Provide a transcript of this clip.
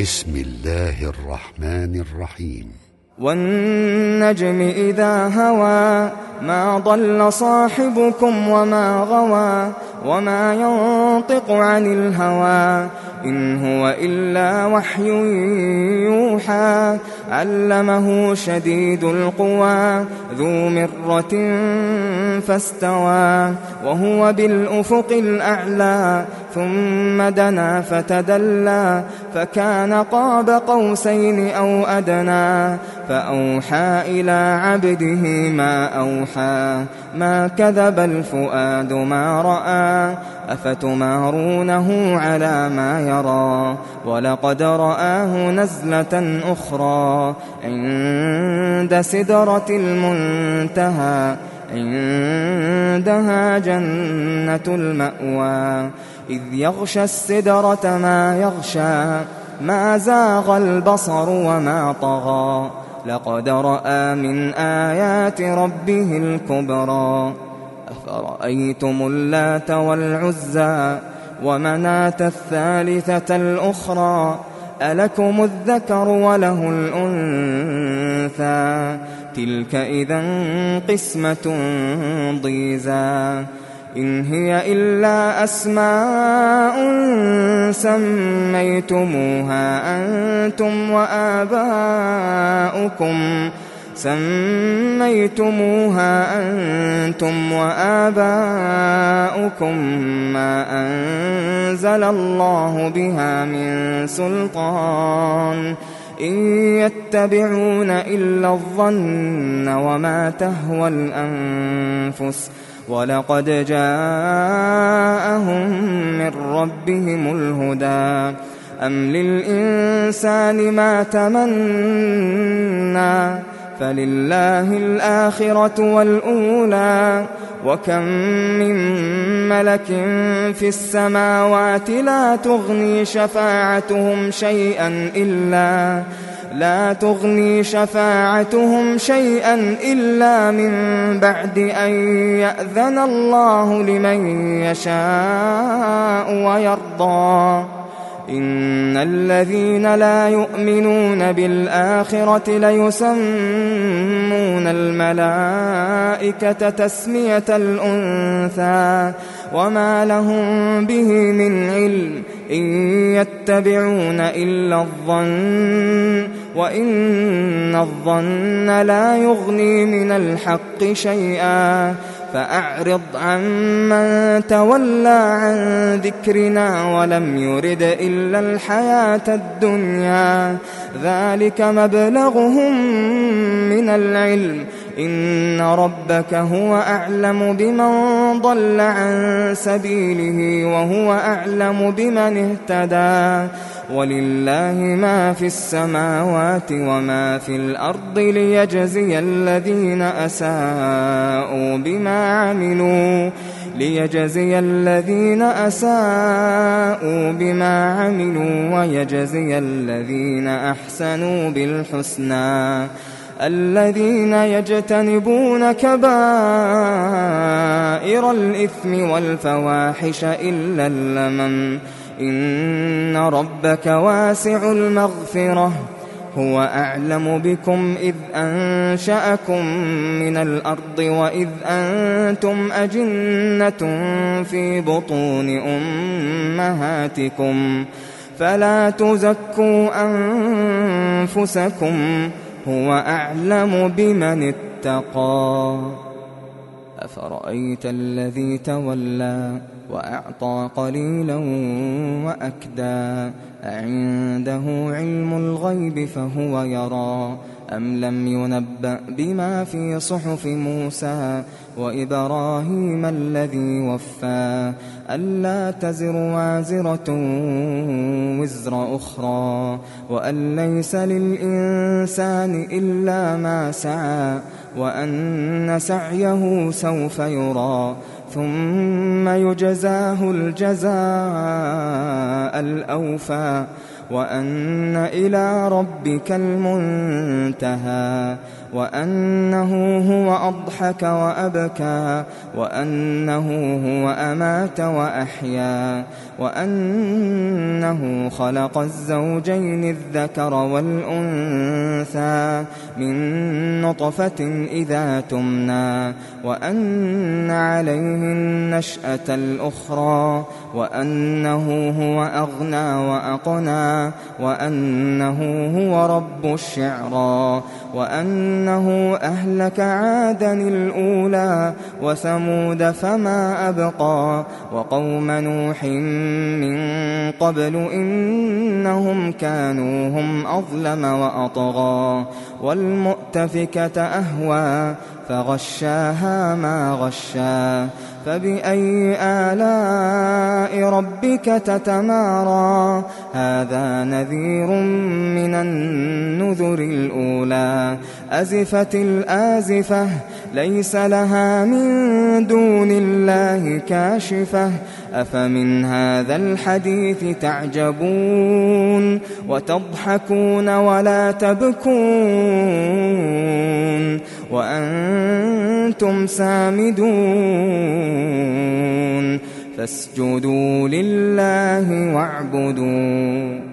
بسم الله الرحمن الرحيم. والنجم إذا هوى ما ضل صاحبكم وما غوى وما ينطق عن الهوى إن هو إلا وحي يوحى علمه شديد القوى ذو مرة فاستوى وهو بالأفق الأعلى ثم دنا فتدلى فكان قاب قوسين أو أدنى فأوحى إلى عبده ما أوحى ما كذب الفؤاد ما رأى أفتمارونه على ما يرى ولقد رآه نزلة أخرى عند سدرة المنتهى عندها جنة المأوى إذ يغشى السدرة ما يغشى ما زاغ البصر وما طغى لقد رأى من آيات ربه الكبرى أفرأيتم اللات والعزى ومناة الثالثة الأخرى ألكم الذكر وله الأنثى تلك إذا قسمة ضيزى إن هي إلا أسماء سميتموها أنتم وآباؤكم ما أنزل الله بها من سلطان إن يتبعون إلا الظن وما تهوى الأنفس ولقد جاءهم من ربهم الهدى أم للإنسان ما تمنى فلله الآخرة والأولى وكم من ملك في السماوات لا تغني شفاعتهم شيئا إلا من بعد أن يأذن الله لمن يشاء ويرضى إن الذين لا يؤمنون بالآخرة ليسمون الملائكة تسمية الأنثى وما لهم به من علم إن يتبعون إلا الظن وإن الظن لا يغني من الحق شيئا فأعرض عمن تولى عن ذكرنا ولم يرد إلا الحياة الدنيا ذلك مبلغهم من العلم إن ربك هو أعلم بمن ضل عن سبيله وهو أعلم بمن اهتدى ولله ما في السماوات وما في الأرض ليجزي الذين أساءوا بما عملوا ويجزي الذين أحسنوا بالحسنى الذين يجتنبون كبائر الإثم والفواحش إلا اللمم إن ربك واسع المغفرة هو أعلم بكم إذ أنشأكم من الأرض وإذ أنتم أجنة في بطون أمهاتكم فلا تزكوا أنفسكم هو أعلم بمن اتقى أفرأيت الذي تولى وأعطى قليلا وأكدى أعنده علم الغيب فهو يرى أم لم ينبأ بما في صحف موسى وإبراهيم الذي وفى ألا تزر وازرة وزر أخرى وأن ليس للإنسان إلا ما سعى وأن سعيه سوف يرى ثم يجزاه الجزاء الأوفى وأن إلى ربك المنتهى وأنه هو أضحك وأبكى وأنه هو أمات وأحيا وأنه خلق الزوجين الذكر والأنثى من نطفة إذا تمنى وأن عليه النشأة الأخرى وأنه هو أغنى وأقنى وأنه هو رب الشعرى وأنه أهلك عادا الأولى وثمود فما أبقى وقوم نوح من قبل إنهم كانوا هم أظلم وأطغى والمؤتفكة أهوى فغشاها ما غشا فبأي آلاء ربك تتمارى هذا نذير من النذر الأولى أزفت الآزفة ليس لها من دون الله كاشفة أفمن هذا الحديث تعجبون وتضحكون ولا تبكون وأنتم سامدون فاسجدوا لله واعبدوا